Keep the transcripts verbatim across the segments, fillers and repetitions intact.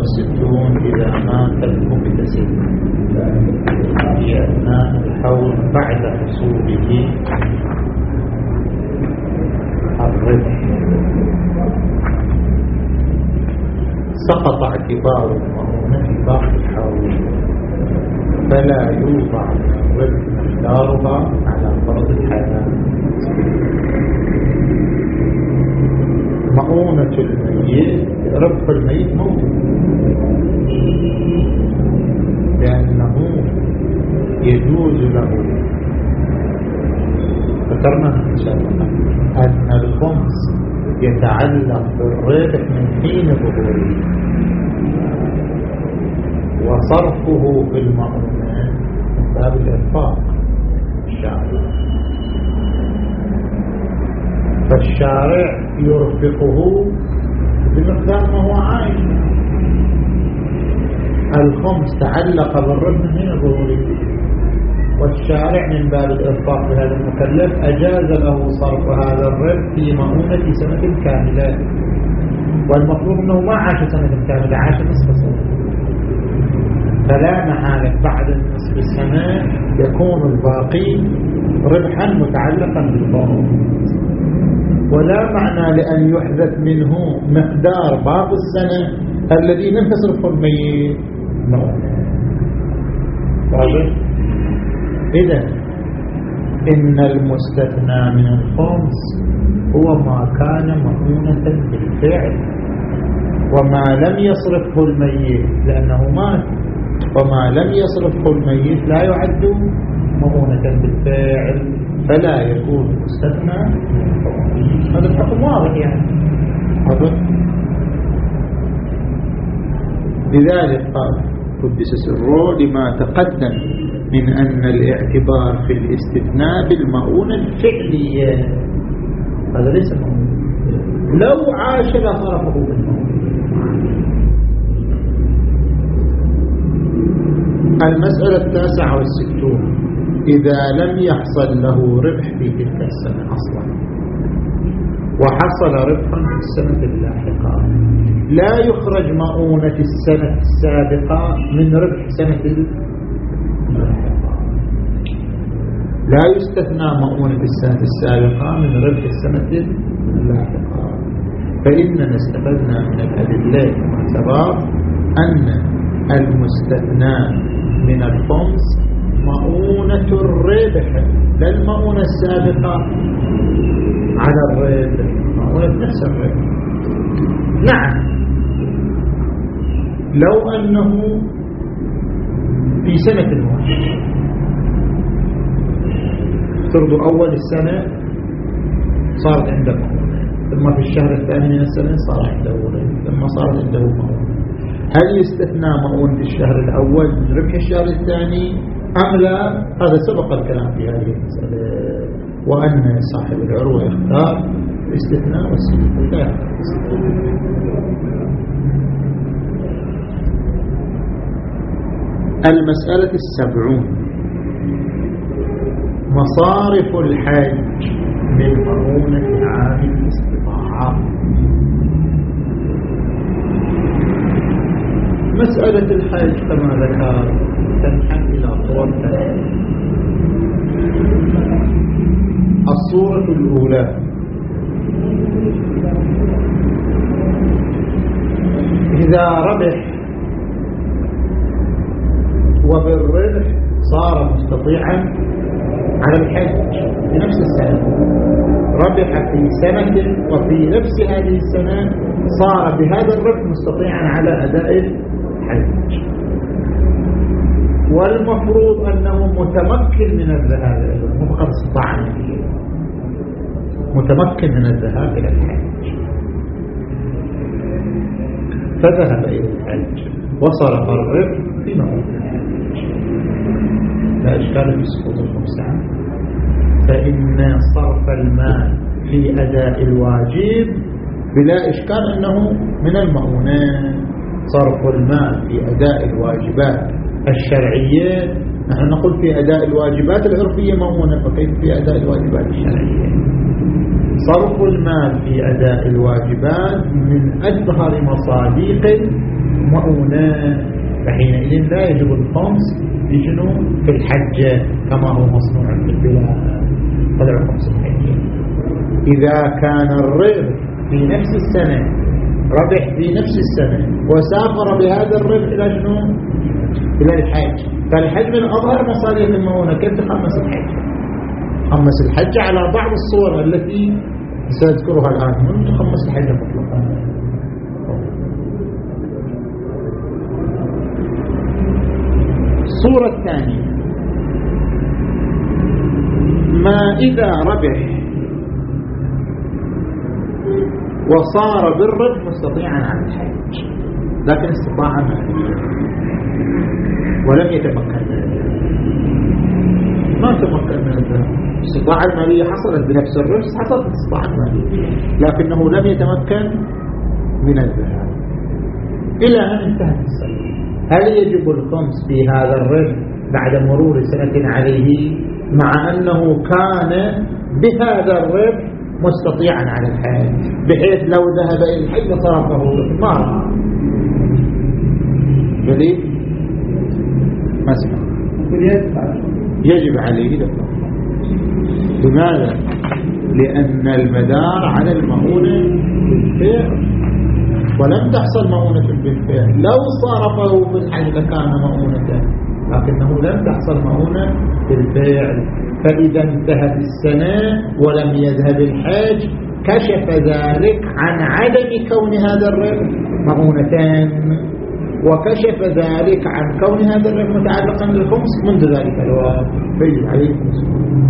والستون إذا مات المكتسب في أثناء الحول بعد حصوله الربح سقط اعتبار المؤونة في باقي الحول فلا يوضع الربح مقدارها على فرض الحياة. مؤونة الميت ربح الميت موجود لأنه يجوز له ذكرنا أن الخمس يتعلق بالربح من حين ظهوره وصرفه في المؤونة من باب الإنفاق الشارع، فالشارع يرفقه بمقدار ما هو عايش. الخمس تعلق بالربح من حين ظهوره والشارع من باب الإنفاق بهذا المكلف أجاز له صرف هذا الربح في مؤونة سنة كاملة، والمطلوب أنه ما عاش سنة كاملة، عاش نصف سنة، فلا محالة بعد نصف السنة يكون الباقي ربحا متعلقا بالمؤونة، ولا معنى لأن يحدث منه مقدار باقي السنة الذي لم تصرفه الميت. واضح؟ إذن إن المستثنى من الخمس هو ما كان مؤونة بالفعل وما لم يصرفه الميت لأنه مات، وما لم يصرفه الميت لا يعد مؤونة بالفعل فلا يكون مستثنى. هذا الحكم واضح يعني. هذا لذلك قال قدس سره لما تقدم من أن الاعتبار في الاستثناء بالمؤونة الفعلية، هذا ليس مؤونة، لو عاش لصرفه بالمؤونة. المسألة التاسعة والستون إذا لم يحصل له ربح في تلك السنة أصلا وحصل ربحا في السنة اللاحقة لا يخرج مؤونة السنة السابقة من ربح سنة اللاحقة، لا يستثنى مؤونة السنة السابقة من ربح السنة اللاحقة. فإننا استفدنا من الأدلة كما سبق أن المستثنى من الخمس مؤونة الربح لا المؤونة السابقة على الربح، مؤونة نفس الربح. نعم لو أنه في سنة واحدة افترضوا أول السنة صارت عنده مؤونة، ثم في الشهر الثاني من السنة صار عنده ربح، ثم صارت عنده مؤونة، هل يستثنى مؤونة الشهر الأول من ربح الشهر الثاني أم لا؟ هذا سبق الكلام في هذه المسألة، وأن صاحب العروة يختار الاستثناء والسلب لا يختار. المسألة السبعون مصارف الحج من مؤونة عام الاستطاعة. مسألة الحج كما ذكر تنحل إلى صور ثلاثة. الصورة الأولى إذا ربح وبالربح صار مستطيعا على الحج في نفس السنة، ربح في سنة وفي نفس هذه السنة صار بهذا الربح مستطيعا على أداء الحج، والمفروض أنه متمكن من الذهاب إلى الحج، مو فقط استطاع فيه، متمكن من الذهاب إلى الحج، فذهب إلى الحج وصرف الربح في مؤونة الحج، لا إشكال في سقوط الخمسة. فإن صرف المال في أداء الواجب بلا إشكال أنه من المؤونة. صرف المال في أداء الواجبات الشرعية، نحن نقول في أداء الواجبات العرفية مؤونة، وكيف في أداء الواجبات الشرعية؟ صرف المال في أداء الواجبات من أظهر مصادق المؤونة، فحينئذ لا يجب الخمس في شنو؟ في الحجة كما هو مصنوع في البلاد. طلع خمس الحجة إذا كان الربح في نفس السنة، ربح في نفس السنة وسافر بهذا الربح إلى شنو؟ إلى الحج، فالحج من أظهر مصادق المؤونة. كيف تخمس الحج؟ خمس الحج على بعض الصور التي سأذكرها الآن، من تخمس الحج مطلقا. الصورة الثانية ما إذا ربح وصار بالربح مستطيعا عن الحج، لكن استطاع ماليا ولم يتمكن من الذهاب، ما تمكن من الذهاب. الاستطاعة المالية حصلت بنفس الربح، حصلت الاستطاعة المالية، لكنه لم يتمكن من الذهاب إلى أن انتهت السنة. هل يجب الخمس في هذا الربح بعد مرور سنة عليه مع أنه كان بهذا الربح مستطيعا على الحج، بحيث لو ذهب إلى الحج صرفه ما رأى؟ بلي مسمع يجب عليه دفعه. لماذا؟ لأن المدار على المؤونة بالفعل، ولم تحصل مؤونة بالفعل. لو صرفه في الحج لكان مؤونة، لكنه لم تحصل مؤونة بالفعل. فإذا انتهت السنة ولم يذهب الحج كشف ذلك عن عدم كون هذا الربح مؤونتان، وكشف ذلك عن كون هذا الربح متعلقا بالخمس منذ ذلك الوقت، فيجب عليه الخمس.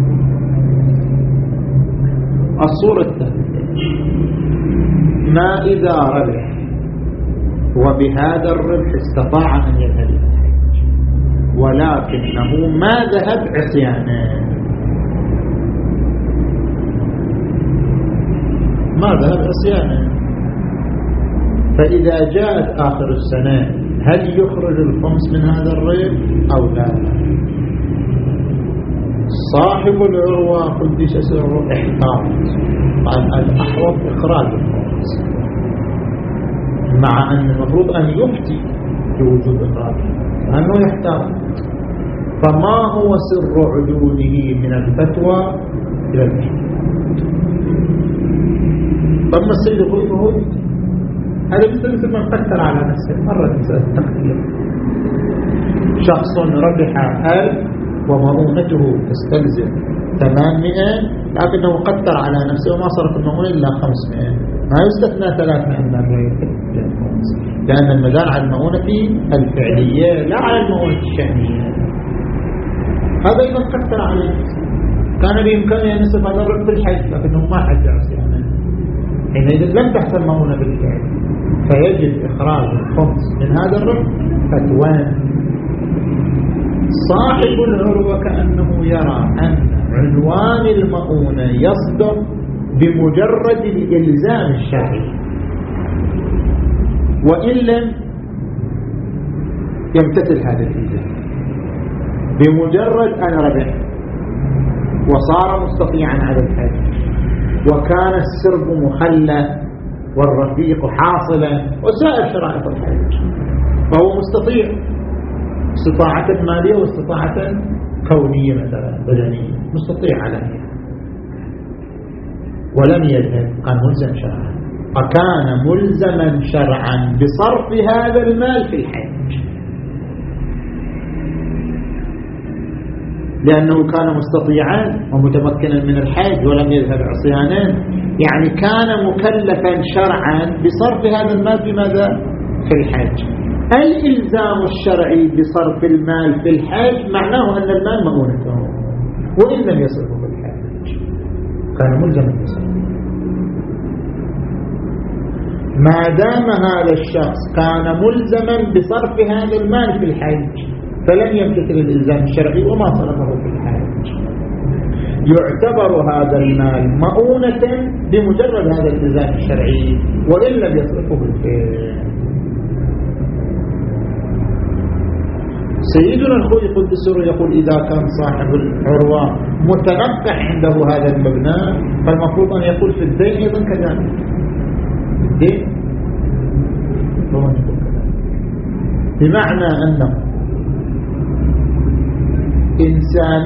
الصورة الثانية ما إذا ربح وبهذا الربح استطاع أن يذهب إلى الحج ولكنه ما ذهب عصيانا، ما ذهب عصيانا، فإذا جاءت آخر السنة هل يخرج الخمس من هذا الربح أو لا؟ صاحب العروة قدس سره احتاط، قال الأحوط إخراج الخمس، مع أن المفروض أن يفتي بوجود إخراجه لأنه يحتاط. فما هو سر عدوله من الفتوى إلى الحج؟ ثم السيد يقول هذا مثل من فكر على نفسه مرة مسألة التقدير. شخص ربح ألف ومؤونته تستلزم ثمانمائة، لكنه قدر على نفسه وما صرف المؤونة إلا خمسمائة، ما يستثنى ثلاثمائة من الربح، لأن المدار على المؤونة الفعلية لا على المؤونة الشأنية. هذا إذا قدر على نفسه كان بإمكانه أن يصرف هذا الربح في الحج، لكنه ما حج عصيانا، حينئذ لم تحصل مؤونة بالفعل، فيجب إخراج الخمس من هذا الربح فتوان. صاحب العروة كأنه يرى أن عنوان المؤونة يصدر بمجرد الإلزام الشرعي، وإن لم يمتثل هذا الإلزام، بمجرد أن ربح وصار مستطيعا على الحج وكان السرب مخلى والرفيق حاصلا وسائر شرائط الحج، فهو مستطيع استطاعة مالية واستطاعة كونية مثلا بدنية، مستطيع عليها ولم يذهب، كان ملزم شرعا، فكان ملزما شرعا بصرف هذا المال في الحج، لأنه كان مستطيعا ومتمكنا من الحج ولم يذهب عصيانا، يعني كان مكلفا شرعا بصرف هذا المال في ماذا؟ في الحج. الإلزام الشرعي بصرف المال في الحج معناه أن المال مؤونته، وإن لم يصرفه في الحج كان ملزما بصرفه. ما دام هذا الشخص كان ملزما بصرف هذا المال في الحج فلم يمتثل الإلزام الشرعي وما صرفه في الحج، يعتبر هذا المال مؤونة بمجرد هذا الإلزام الشرعي وإن لم يصرفه بالفعل. سيدنا الخوي قدس سره يقول إذا كان صاحب العروة متنقح عنده هذا المبنى فالمفروض أن يقول في الدين أيضا كذلك. الدين هو يقول كذلك، بمعنى أنه إنسان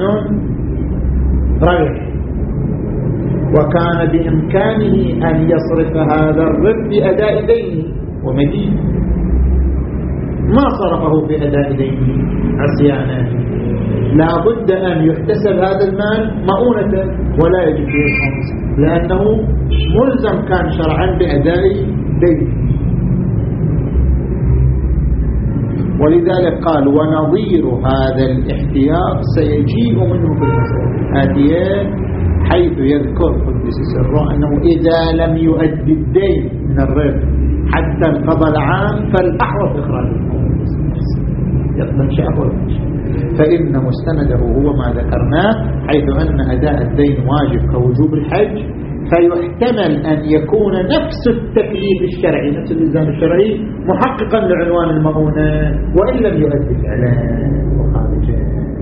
ربح وكان بإمكانه أن يصرف هذا الربح بأداء دينه ومدين، ما صرفه بأداء دينه عصيانا، لا بد أن يحتسب هذا المال مؤونة ولا يجب فيه الخمس، لأنه ملزم كان شرعا بأداء دينه. ولذلك قال ونظير هذا الاحتياط سيجيء منه في المسألة الآتية، حيث يذكر قدس سره أنه إذا لم يؤدي الدين من الربح حتى انقضى العام فالأحوط إخراجه يقبل شيء ولا شيء، فإن مستنده هو ما ذكرناه، حيث أن أداء الدين واجب كوجوب الحج، فيحتمل أن يكون نفس التكليف الشرعي نفس الإلزام الشرعي محققا لعنوان المؤونة وإن لم يؤدي الإعلان وخارجه.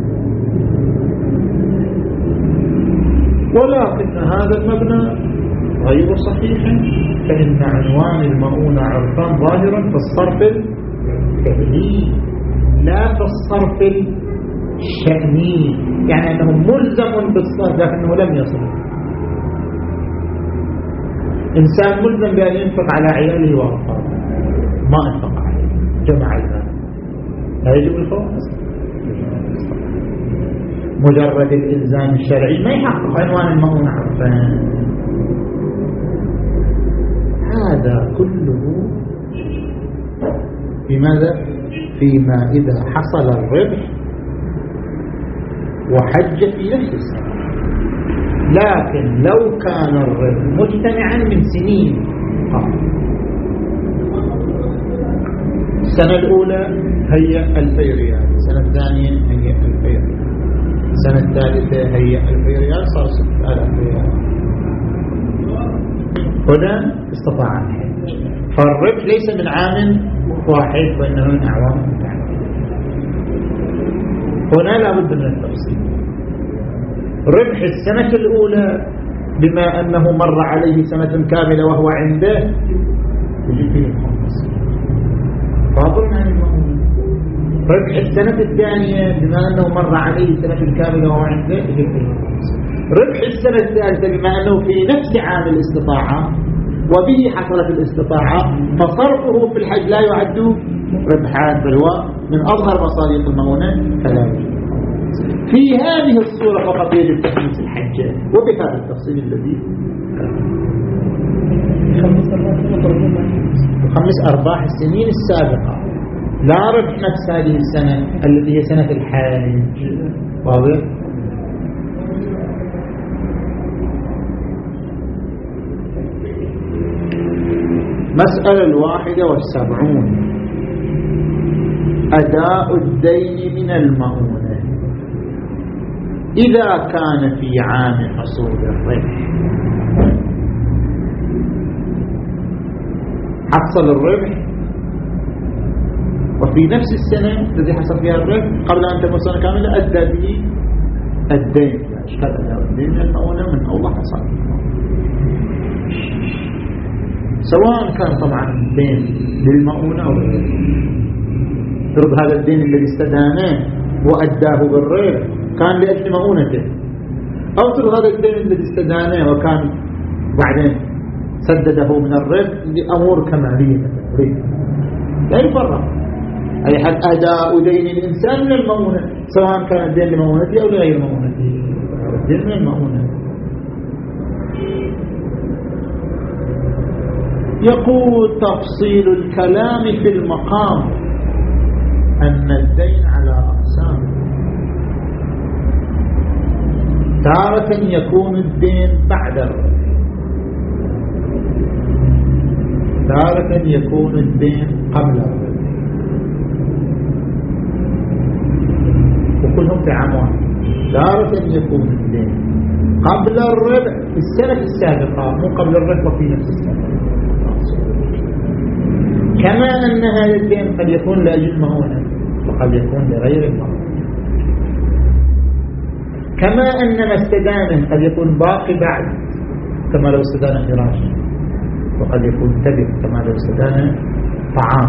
ولكن هذا المبنى غير صحيح، فإن عنوان المؤونة عرفان ظاهرا في الصرف الفعلي لا في الصرف الشأني، يعني أنه ملزم بالصرف لكنه لم يصرف. إنسان ملزم بأن ينفق على عياله وأطفاله ما أنفق عليه جمع المال، لا يجب الخمس. مجرد الإلزام الشرعي ما يحقق عنوان المؤونة عرفان. هذا كله بماذا؟ فيما إذا حصل الربح وحج في نفس السنة. لكن لو كان الربح مجتمعا من سنين، السنة الأولى هي ألفي ريال، السنة الثانية هي ألفي ريال، السنة الثالثة هي ألفي ريال، صار ستة آلاف ريال. هنا استطاع الحج، فالربح ليس من عام واحد وإنما من أعوام متعددة. هنا لا بد من التفصيل. ربح السنة الأولى بما أنه مر عليه سنة كاملة وهو عنده يجب فيه الخمس فاضل عن المؤونة. ربح السنة الثانية بما أنه مر عليه سنة كاملة وهو عنده يجب فيه الخمس. ربح السنة الثالثة بما أنه في نفس عام الاستطاعة وبه حصلت الاستطاعة فصرفه في الحج لا يعد ربحان، بل هو من أظهر مصاريف المؤونة فلا يجب. في هذه الصورة فقط يجب تخميس الحجة وبهذا التفصيل الذي خمس أرباح السنين السابقة، لا ربح نفس هذه السنة التي هي سنة الحج. واضح؟ مسألة الواحدة والسبعون أداء الدين من المؤونة إذا كان في عام حصول الربح. حصل الربح وفي نفس السنة الذي حصل فيها الربح قبل أن تكون سنة كاملة أدى به الدين، أشكال أداء الدين من المؤونة من أول حصل، سواء كان طبعا الدين للمؤونة أو للربح. فرض هذا الدين الذي استدانه وأداه بالربح كان لأجل مؤونته، أو فرض هذا الدين الذي استدانه وكان بعدين سدده من الربح لأمور كمالية لا يفرق. أي حد أداء دين الإنسان من المؤونة سواء كان الدين لمؤونته أو لغير مؤونته، الدين من المؤونة. يقول تفصيل الكلام في المقام أن الدين على أقسام، تارة يكون الدين بعد الربح، تارة يكون الدين قبل الربح، وكلهم في عام واحد. تارة يكون الدين قبل الربح في السنة السابقة مو قبل الربح وفي نفس السنة، كما أن هذا الدين قد يكون لأجل مؤونة وقد يكون لغير المؤونة. كما أن ما استدانه قد يكون باقي بعد، كما لو استدان فراشا، وقد يكون تبع كما لو استدان طعام.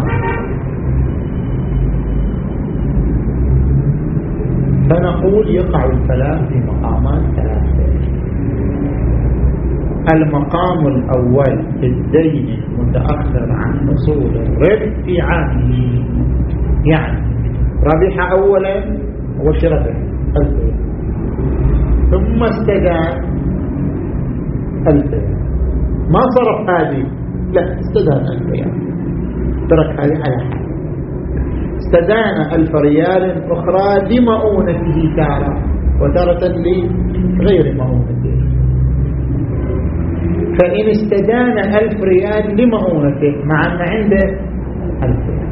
فنقول يقع الكلام في مقامات ثلاثة. المقام الأول في الدين المتأخر عن حصول الربح في عامه، يعني ربح أولا وش ربح ألف، ثم استدان ألف، ما صرف هذه، لا استدان ألف ريال، ترك هذه على حال. استدان ألف ريال أخرى لمؤونته تارة، وتارة لغير مؤونته. فإن استدان ألف ريال لمؤونته مع أن عنده ألف ريال،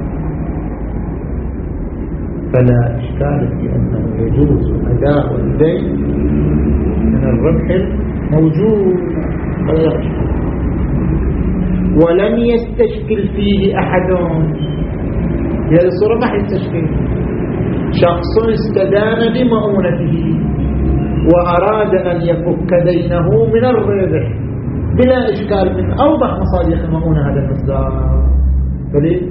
فلا إشكال في أنه يجوز أداء الدين من الربح الموجود غير إشكال، ولم يستشكل فيه أحد. هذه الصورة ما يستشكل. شخص استدان لمؤونته وأراد أن يفك دينه من الربح بلا إشكال من أوضح مصادق المؤونة هذا المصدر. فليه؟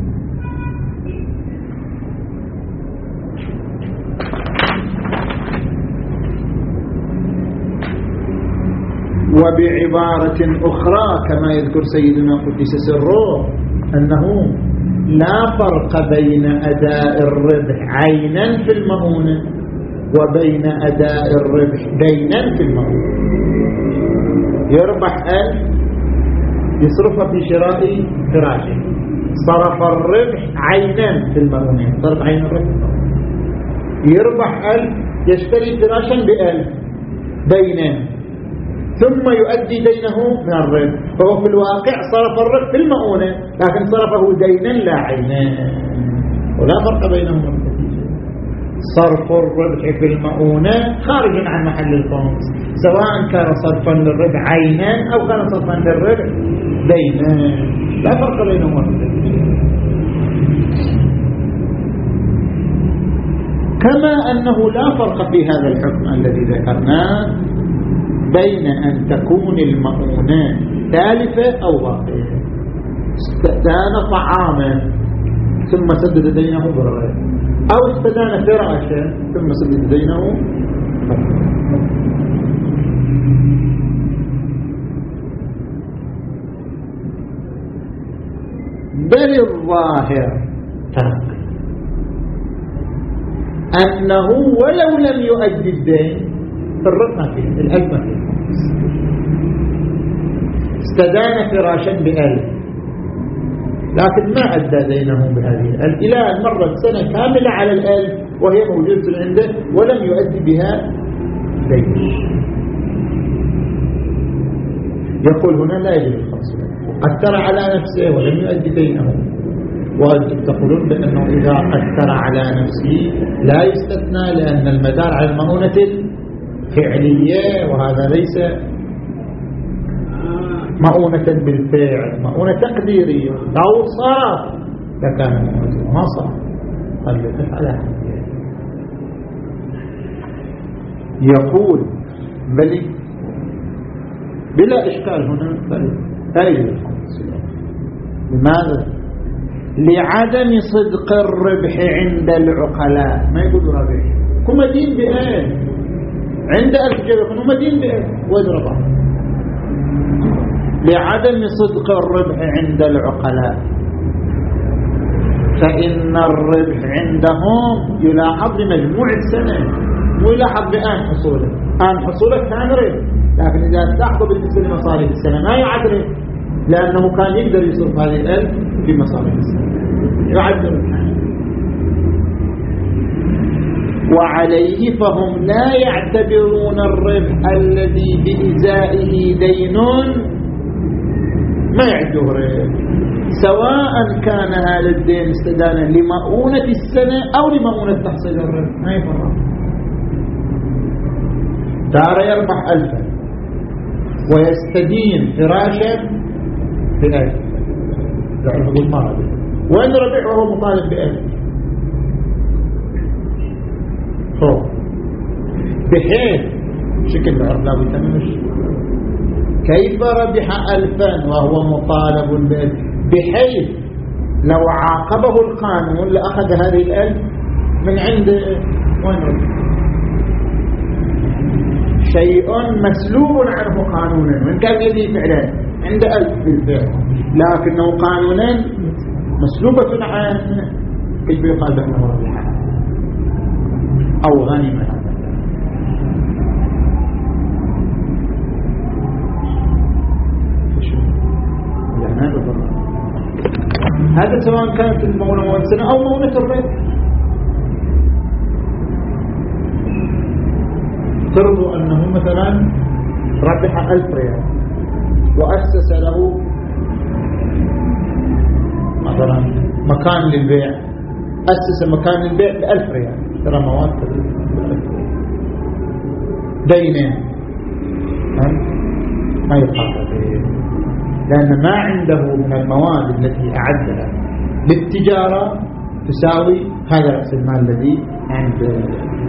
وبعبارة أخرى كما يذكر سيدنا قدس سره أنه لا فرق بين أداء الربح عينا في المؤونة وبين أداء الربح دينا في المؤونة. يربح ألف يصرفها في شراء فراشه، صرف الربح عينا في المؤونة، صرف عين الربح. يربح ألف يشتري فراشا بألف دينا، ثم يؤدي دينه من الربح، فهو في الواقع صرف الربح في المؤونة لكن صرفه دينا لا عينا، ولا فرق بينهما. صرف الربح في المؤونة خارج عن محل الخمس، سواء كان صرفا للربح عينا أو كان صرفا للربح دينا، لا فرق بينهما. كما أنه لا فرق في هذا الحكم الذي ذكرناه بين أن تكون المؤونة تالفة أو باقية. استدان طعاما ثم سدد دينه بالربح، أو استدان فراشا ثم سدد دينه. بل الظاهر ترك أنه ولو لم يؤدي الدين الربح فيه الألف فيه. استدان فراشا بألف لكن ما أدى دينه بهذه الألف إلى أن مرت سنة كاملة على الألف وهي موجودة عنده ولم يؤدي بها دين. يقول هنا لا يجب الخمس، قدر على نفسه ولم يؤدي دينه. وأنتم تقولون بأنه إذا قدر على نفسه لا يستثنى، لأن المدار على المؤونة الفعلية، وهذا ليس مؤونة بالفعل، مؤونة تقديرية. لو صرف لكان مؤونة، ما صرف قد يقف على حاجة. يقول بل بلا إشكال هنا لا يجب الخمس. لماذا؟ لعدم صدق الربح عند العقلاء. ما يقول ربح كما دين بأين عند ألف جبل كما دين بأين ويضربها. لعدم صدق الربح عند العقلاء، فإن الربح عندهم يلاحظ بمجموع السنة ويلاحظ بآن حصوله. آن حصوله كان ربح، لكن إذا تلاحظوا بالنسبة لمصاريف السنة ما يعد ربح، لأنه كان يقدر يصرف هذه الألف في مصاريف السنة، يعد ربح. وعليه فهم لا يعتبرون الربح الذي بإزائه دين، ما يعدوه ربح، سواء كان هذا الدين استدانا لمؤونة السنة أو لمؤونة تحصيل الربح، ما يفرق. تارة يربح ألفا ويستدين فراشا بألف، يقول ما ربح، وإن ربح وهو مطالب بألف، طب بحيث شكل العرض لا بيتمش كيف ربح ألفا وهو مطالب به، بحيث لو عاقبه القانون لأخذ هذه الألف من عند وين ربح؟ شيء مسلوب عنه قانونا وإن كان يدي فعلا عند ألف بالفعل، لكنه قانونا مسلوبة عنه، كيف يقال بأنه ربح أو غنم هذا؟ هذا سواء كانت المونة مونة سنة أو مونة الربح. فرضوا أنه مثلا ربح ألف ريال وأسس له مثلا مكان للبيع، أسس مكان للبيع بألف ريال، ترى مواد دينين ما يقال به، لأن ما عنده من المواد التي أعدها للتجارة تساوي هذا رأس المال الذي عنده.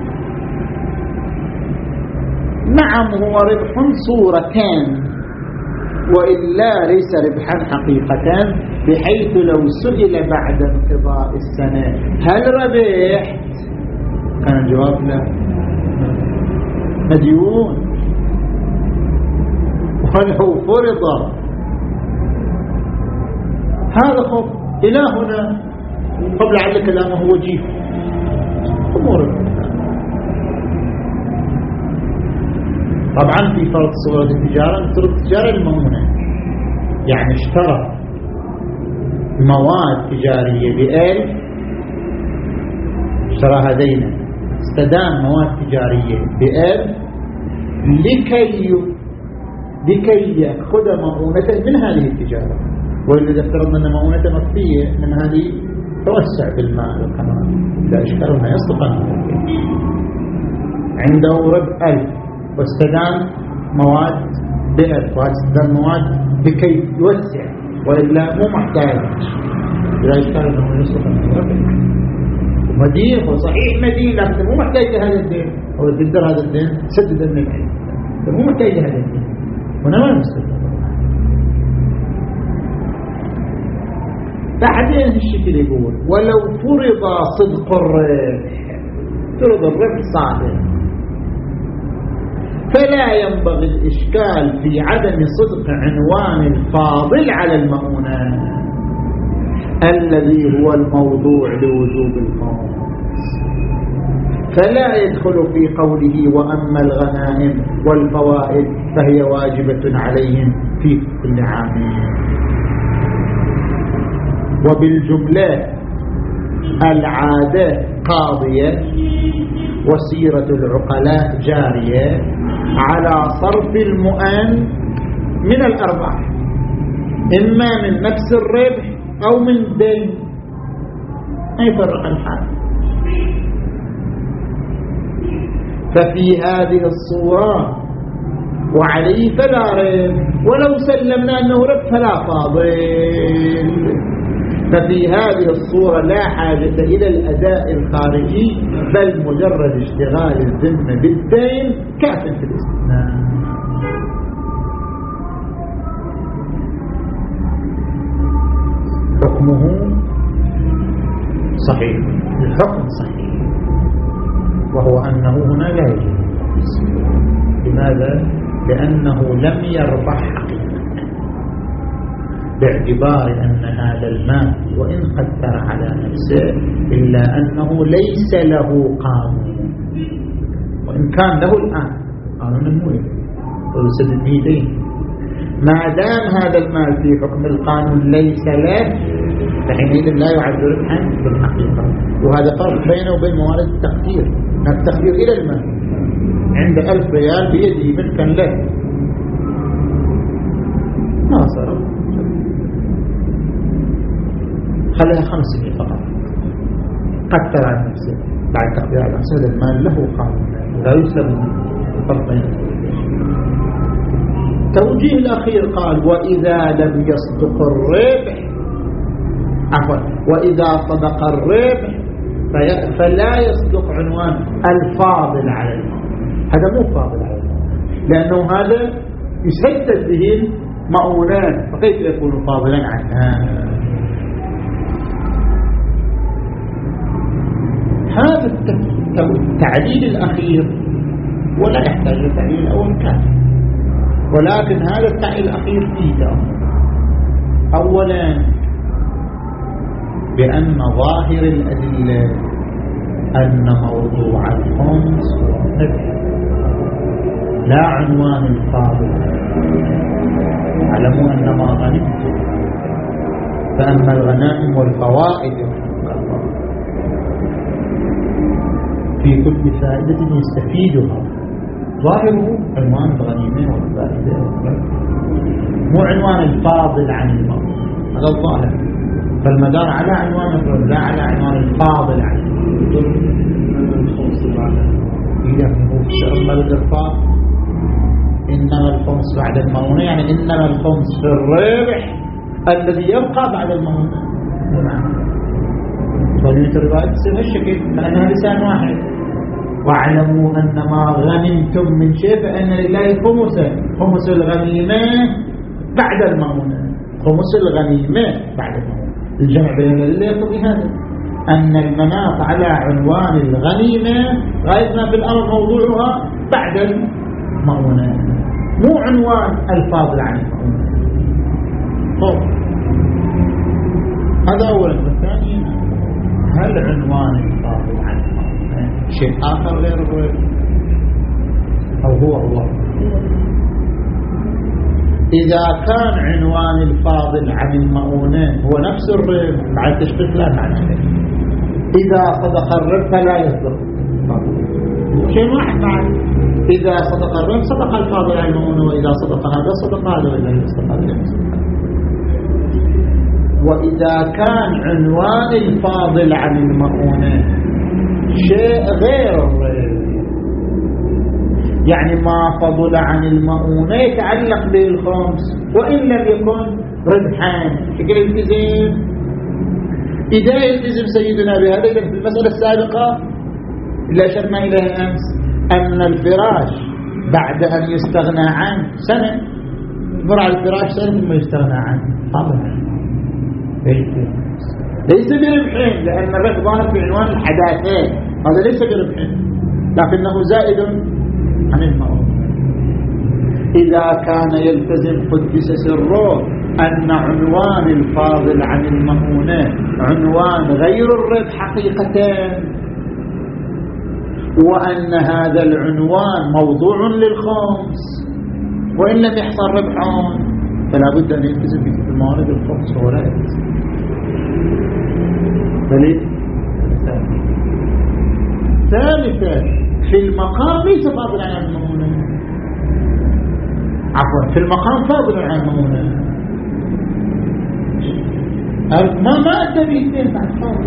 نعم هو ربح صورتان وإلا ليس ربحا حقيقة، بحيث لو سئل بعد انقضاء السنة هل ربحت كان الجواب لا، مديون. ولو فرض هذا خب إلى هنا قبل على كلامه وجيه أمور. طبعا في فرض صورة التجارة نفترض التجارة المؤمنة، يعني اشترى مواد تجارية بألف، اشتراها دينا، استدام مواد تجارية بألف لكي لكي يأخذ مؤونة من هذه التجارة، وإذا افترضنا أن مؤونة مخفية من هذه توسع بالمال كمان لا إشكال ما يصدق عنده ربع ألف واستدام مواد بألف واستدام مواد لكي يوسع، وإلا مو محتاج لا إشكال أنه يصدق مدين. هو صحيح مدين لكن مو محتاج لهذا الدين، هو تقدر هذا الدين سدد المدين، مو محتاج لهذا الدين، هنا ما مستدد. بعدين الشكل يقول ولو فرض صدق الربح، فرض الربح صادق، فلا ينبغي الإشكال في عدم صدق عنوان الفاضل على المؤونة الذي هو الموضوع لوجوب الخمس، فلا يدخل في قوله وأما الغنائم والفوائد فهي واجبة عليهم في كل عام. وبالجملة العادة قاضية وسيرة العقلاء جارية على صرف المؤن من الأرباح، إما من نفس الربح أو من دين، ما يفرق الحال. ففي هذه الصورة وعليه فلا ربح، ولو سلمنا أنه ربح فلا فاضل. ففي هذه الصورة لا حاجة إلى الأداء الخارجي، بل مجرد اشتغال الذمة بالدين كاف في الاستثناء. حكمه صحيح، الحكم صحيح، وهو أنه هنا لا يجب. لماذا؟ لأنه لم يربح حقيقة، باعتبار أن هذا المال وإن قدر على نفسه إلا أنه ليس له قانون، وإن كان له الآن قانون الملك ويسدد به دين، ما دام هذا المال في حكم القانون ليس له فحينئذ لا يعد ربحا بالحقيقة. وهذا فرق بينه وبين موارد التقدير. التقدير إلى المال عند ألف ريال بيده ملكا له ما صار، خليها خمسمائة فقط، قدر عن نفسه بعد تقدير على نفسه. هذا المال له قانون لا يسلم فرقين. توجيه الأخير قال وإذا لم يصدق الربح، عفوا وإذا صدق الربح فلا يصدق عنوان الفاضل على المأمون. هذا مو فاضل على المأمون، لأنه هذا يسدد به المأمونات، فكيف يكون فاضلا عنها؟ هذا التعليل الأخير ولا يحتاج للتعليل الأول كافي، ولكن هذا التعليل الأخير فيه تأمل. أولا بأن ظاهر الأدلة أن موضوع الخمس هو الربح لا عنوان الفاضل. اعلموا أن ما غنمتم فأما الغنائم والفوائد في كل فائدة يستفيدها، ظاهره عنوان الغنيمة والفائدة، مو عنوان الفاضل عن الموضوع. هذا الظاهر، فالمدار على عنوان الرب لا على عنوان الفاضل عن الموضوع. إذا هو تأمل الإرفاق، إنما الخمس بعد المؤونة، يعني إنما الخمس في الربح الذي يبقى بعد المؤونة. طريقة الرواية تصير هالشكل لأنها لسان واحد. واعلموا أن ما غنمتم من شيء فإن لله خمسه، خمس الغنيمة بعد المؤونة، خمس الغنيمة بعد المؤونة. الجمع بين الذي يقضي هذا أن المناط على عنوان الغنيمة غاية ما في الأرض موضوعها بعد المؤونة، مو عنوان الفاضل عن المؤونة. طب هذا أولا. ثانيا، هل عنوان الفاضل عن المؤونة شيء آخر غير الربح أو هو هو؟ إذا كان عنوان الفاضل عن المؤونة هو نفس الربح بعد تشبك لا معنى له. إذا صدق الربح فلا يصدق شيء واحد بعد. إذا صدق الربح صدق الفاضل عن المؤونة، وإذا صدق هذا صدق هذا، وإذا صدق هذا صدق. وإذا كان عنوان الفاضل عن المؤونة شيء غير الربح، يعني ما فضل عن المؤونة يتعلق بالخمس وإن لم يكن ربحان، شكل التزم. إذا يلتزم سيدنا بهذا، إذا في المسألة السابقة اللي أشرنا إليها أمس أن الفراش بعد أن يستغنى عنه سنة، مر على الفراش سنة ثم يستغنى عنه طبعا ليس بربحين، لأن الربح ظاهر في عنوان الحداثات، هذا ليس بربحين لكنه زائد عن المؤونة. إذا كان يلتزم قدس سره أن عنوان الفاضل عن المؤونة عنوان غير الربح حقيقة، وأن هذا العنوان موضوع للخمس وإن لم يحصل ربحان، فلا بد أن يلتزم بالموارد الخمس ولا يلتزم. ثالثا، في المقام ليس فاضل عن المؤونة، عفوا في المقام فاضل عن المؤونة. ما ما أدى بيتين بعد فاضل.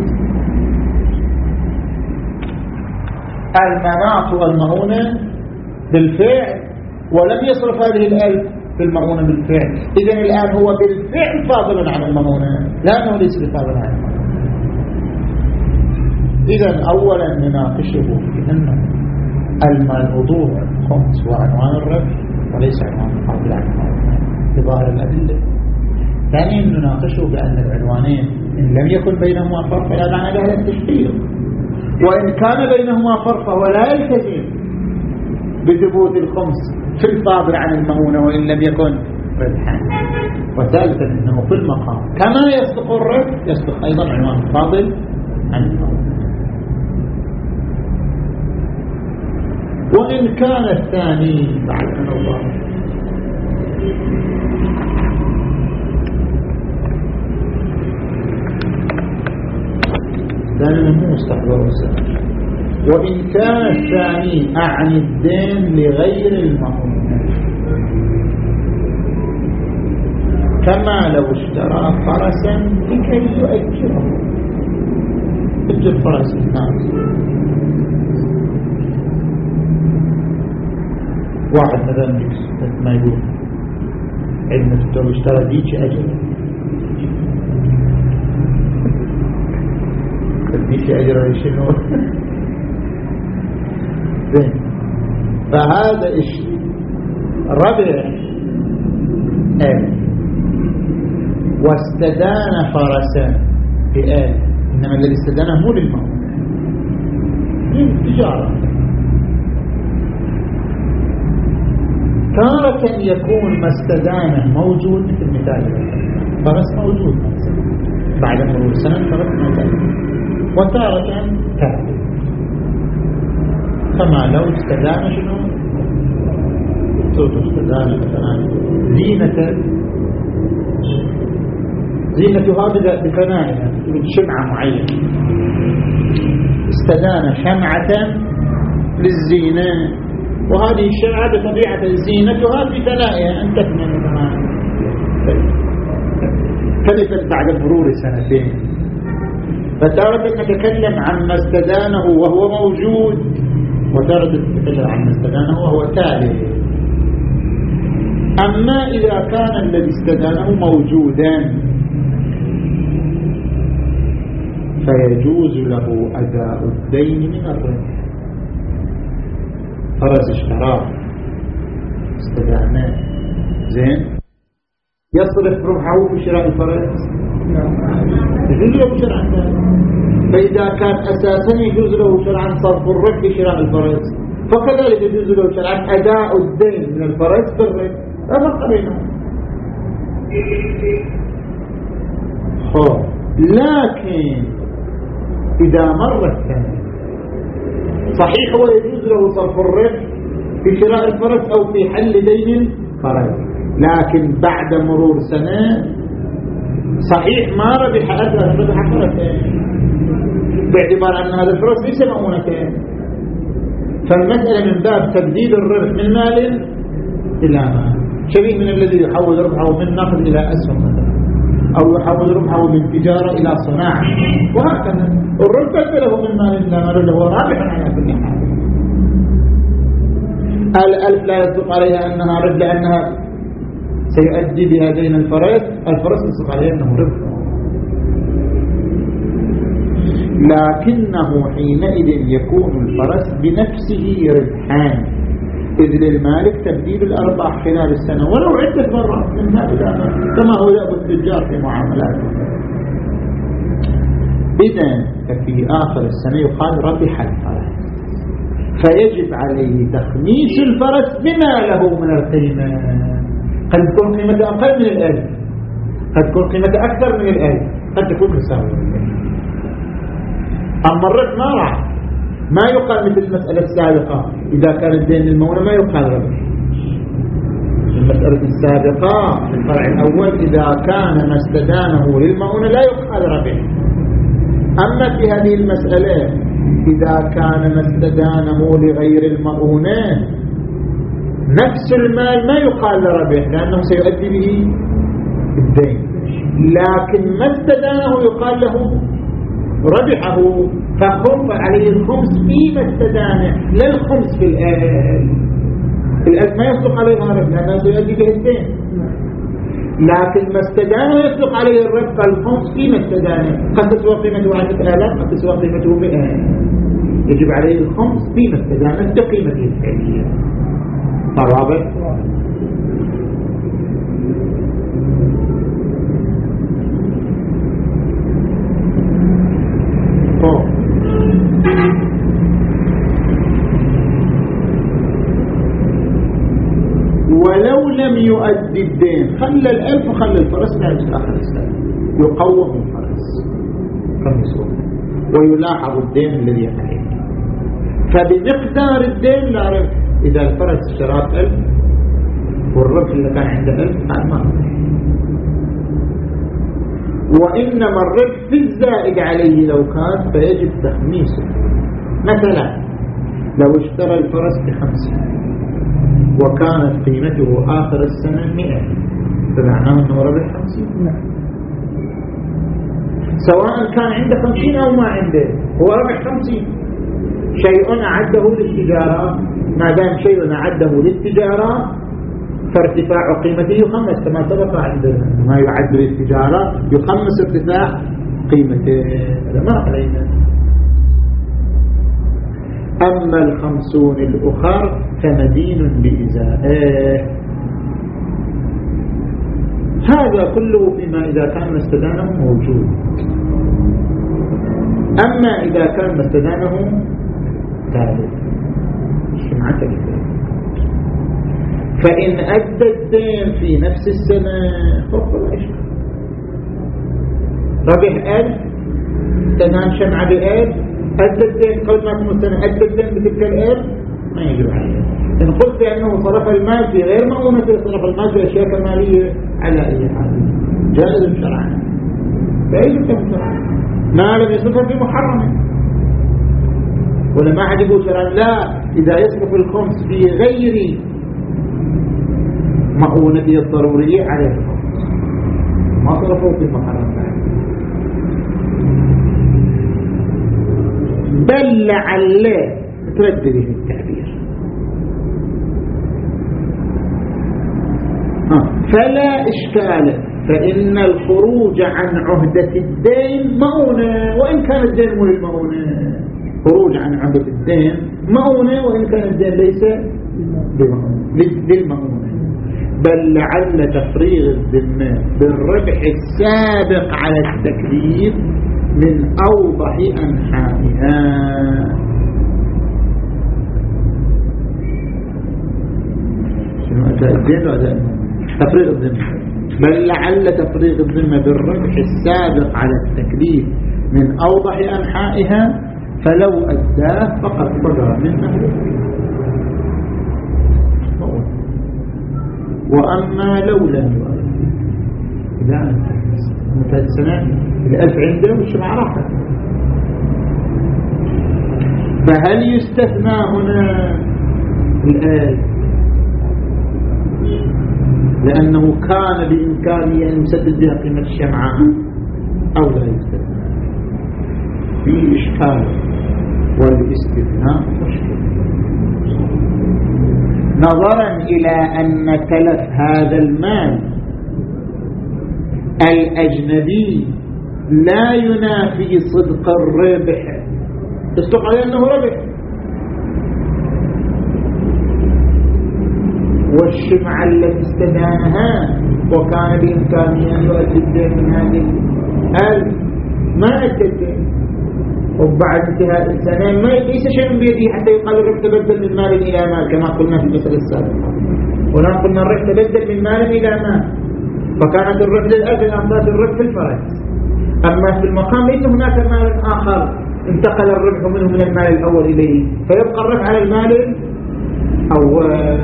المناط والمؤونة بالفعل، ولم يصرف هذه الألف في المؤونة بالفعل. إذن الآن هو بالفعل فاضل عن المؤونة، لأنه ليس بفاضل عن المؤونة. إذن أولا نناقشه في أنه الموضوع خمس وعنوان الربح وليس عنوان الفاضل عن المؤونة بظاهر الأدلة. ثانيا نناقشه بأن العنوانين إن لم يكن بينهما فرق فلا معنى لها التشبيه، وإن كان بينهما فرق فهو لا يلتزم بثبوت الخمس في الفاضل عن المؤونة وإن لم يكن ربحا. وثالثا أنه في المقام كما يصدق الربح يصدق أيضا عنوان الفاضل عن المؤونة. وإن كان الثاني بعد أن الله ثاني مو مستحضر الزمان. وإن كان الثاني أعني الدين لغير المؤونة، كما لو اشترى فرسا لكي يؤجره، اجر فرس الناس. واحد مثلا مثل ما يقول عندنا تقول اشترى ديك أجر، تبنيش أجر شنو. زين، فهذا إيش ربع آل واستدان فرسا بآل، إنما الذي استدانه مو للموت، للتجارة. تارة يكون ما استدانه موجود، مثل مثال فرس موجود بعد مرور سنة فرس موجود، وتارة تابع، كما لو استدان شنو صوت استدان مثلا زينة زينتها بفنائها من شمعة معينة، استدان شمعة للزينة، وهذه الشمعة بطبيعة زينتها في فنائها أن تكمل مثلا تلفت بعد مرور سنتين. فتارة نتكلم عن ما استدانه وهو موجود، وتارة نتكلم عن ما استدانه وهو تالف. أما إذا كان الذي استدانه موجودا فيجوز له أداء الدين من الربح. فرز اشتراه استدانه زين، يصرف ربحه في شراء الفرس؟ يجوز له شرعا. فإذا كان أساسا يجوز له شرعا صرف الربح في شراء الفرس، فكذلك يجوز له شرعا أداء الدين من الفرس بالربح. لا فرق بينهم. خب لكن إذا مرت سنة صحيح هو يجوز له صرف الربح في شراء الفرس أو في حل دين الفرس، لكن بعد مرور سنة صحيح ما ربح أثر ربح فرسين، باعتبار أن هذا الفرس ليس مؤونتين. فالمسألة من باب تبديل الربح من مال إلى مال، شبيه من الذي يحول ربحه من نقد إلى أسهم مثلا، أو يحول ربحه من تجارة إلى صناعة، وهكذا. الربح له من مال إلى مال له رابح على كل حال. الألف لا يصدق عليها أنها ربح لأنها سيؤدي بها دين الفرس، الفرس يصدق عليها أنه ربح، لكنه حينئذ يكون الفرس بنفسه ربحان، إذ للمالك تبديل الأرباح خلال السنة ولو عدة مرات من هذا، كما هو دأب التجار في معاملاته. إذن ففي آخر السنة يقال ربح الفرس، فيجب عليه تخميس الفرس بما له من القيمة. قد تكون قيمة أقل من الألف، قد تكون قيمة أكثر من الألف، قد تكون مساوية. أما الربح ما راح ما يقال مثل المسألة السابقة، إذا كان الدين للمولى ما يقال ربح. المسألة السابقة في الفرع الأول إذا كان ما استدانه للمؤونة لا يقال ربح. أما في هذه المسألة إذا كان ما استدانه لغير المؤونة نفس المال ما يقال ربح، لأنه سيؤدي به الدين، لكن ما استدانه يقال له ربحه، فخف عليه الخمس فيما استدانه، لا الخمس في الآل. الآل ما يصدق عليها ربح لأنه سيؤدي به الدين، لكن ما استدانه يصدق عليه الربح الخمس فيما استدانه. قد تسوى قيمته عشرة آلاف، قد تسوى قيمته مئة، يجب عليه الخمس فيما استدانه بقيمته الفعلية. الرابع ولو لم يؤدي الدين خلى الألف وخلى الفرس لا يجب آخر السنة يقوم الفرس كمسؤول ويلاحظ الدين الذي عليه، فبمقدار الدين لا ربح. إذا الفرس اشترى ألف والربح اللي كان عنده ألف هذا ما ربح، وإنما الربح في الزائد عليه لو كان فيجب تخميسه. مثلا لو اشترى الفرس بخمسين وكانت قيمته آخر السنة مئة، فمعناه أنه ربح خمسين، سواء كان عنده خمسين أو ما عنده هو ربح خمسين. شيء أعده للتجارة، ما دام شيء أعده للتجارة فارتفاع قيمته يخمس كما سبق عندنا، ما يعد للتجارة يخمس ارتفاع قيمته، هذا ما علينا. أما الخمسون الأخر فمدين بإزائه. هذا كله فيما إذا كان ما استدانه موجود. أما إذا كان ما استدانه ثالث شمعة كده، فإن أدى الدين في نفس السنة فوق العشرة ربح ألف تنام شمعة بألف، أدى الدين قبل ما تكون السنة أدى الدين بتلك الألف ما يجب عليه. إن قلت أنه صرف المال في غير مؤونة صرف المال في أشياء كمالية على أي حال جائز شرعا، فأي شرعا ما لم يصرفه في محرم ولا ما عجبه شرعا. لا، إذا يصرف الخمس في غير مؤونته الضرورية عليه الخمس ما صرفه في محرم بل لعله تردده التعبير. فلا إشكال، فإن الخروج عن عهدة الدين مؤونة وإن كان الدين مو للمؤونة، خروج عن عهدة الدين مؤونة وإن كان الدين ليس للمؤونة. بل لعل تفريغ الذمة بالربح السابق على التكليف من أوضح أنحائها. شنو أداء الدين وأداء تفريغ الذمة؟ بل لعل تفريغ الذمة بالربح السابق على التكليف من أوضح أنحائها، فلو أداه فقد صدر منه. وأما لو لم يؤدي إذا مثل سنة الألف عنده والشمع راحة، فهل يستثنى هنا الآية لأنه كان بإمكانه أن يسدد بها قيمة الشمعة أو لا يستثنى؟ في إشكال، والاستثناء مشكلة نظرا إلى أن تلف هذا المال الأجنبي لا ينافي صدق الربح، تصدق عليه أنه ربح، والشمعة التي استدانها وكان بإمكانه أن يؤدي الدين من هذه الألف ما أدى الدين، وبعد انتهاء السنة ما ليس شيء بيده حتى يقال الربح تبدل من مال إلى مال كما قلنا في المسألة السابقة. هنا قلنا الربح تبدل من مال إلى مال، فكانت الربح للأجل أمثال الربح الفرج. أما في المقام ليس هناك مال آخر انتقل الربح منه من المال الأول إليه، فيبقى الربح على المال الأول.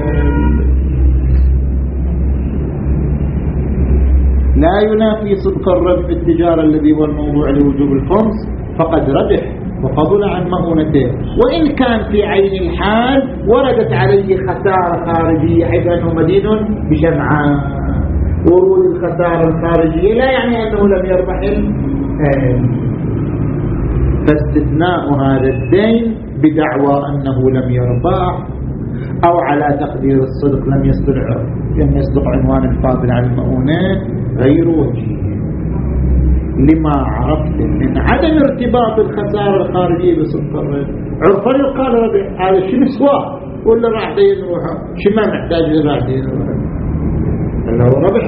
لا ينافي صدق الربح في التجارة الذي هو الموضوع لوجوب الخمس، فقد ربح وفضل عن مؤونته، وإن كان في عين الحال وردت عليه خسارة خارجية حيث أنه مدين بشمعة. ورود الخسارة الخارجية لا يعني أنه لم يربح الآن، فاستثناء هذا الدين بدعوى أنه لم يربح أو على تقدير الصدق لم يصدق لم يصدق عنوان الفاضل عن المؤونات غير وجيه، لما عرفت من عدم ارتباط الخسارة الخارجية بصدق الربح. عرفا يقال ربح، هذا شنو سواه ولا راح دين روحه، شو ما محتاج راح دين روحه لو ربح.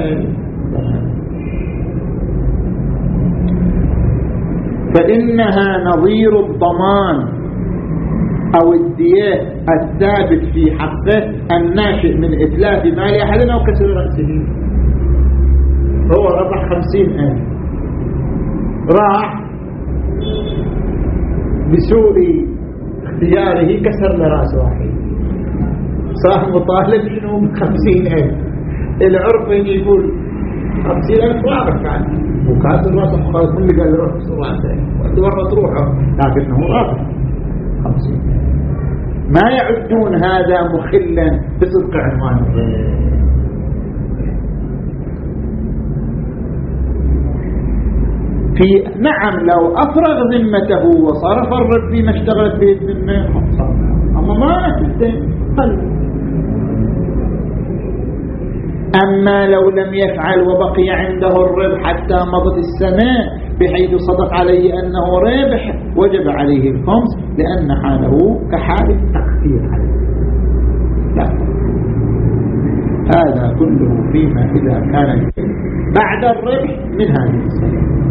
فإنها نظير الضمان أو الدية الثابت في حقه الناشئ من إتلاف مال أحد أو كسر رأسه. هو ربح خمسين ألف، راح بسوء اختياره كسر لرأس واحد، صار مطالب شنو بخمسين ألف. العرف يقول خمسين ألف رابح كان وكاسر رأسه، خالص من اللي قال روح بسر رأسه وتورط روحه، لكنه رابح خمسين ألف. ما يعدون هذا مخلا بصدق عنوان الربح. في نعم لو أفرغ ذمته وصرف الربح فيما اشتغلت به الذمة أما ما أتدين قل. أما لو لم يفعل وبقي عنده الربح حتى مضت السنة بحيث صدق عليه أنه ربح وجب عليه الخمس لأن حاله كحال التقدير عليه. لا، هذا كله فيما إذا كان بعد الربح من هذه السنة.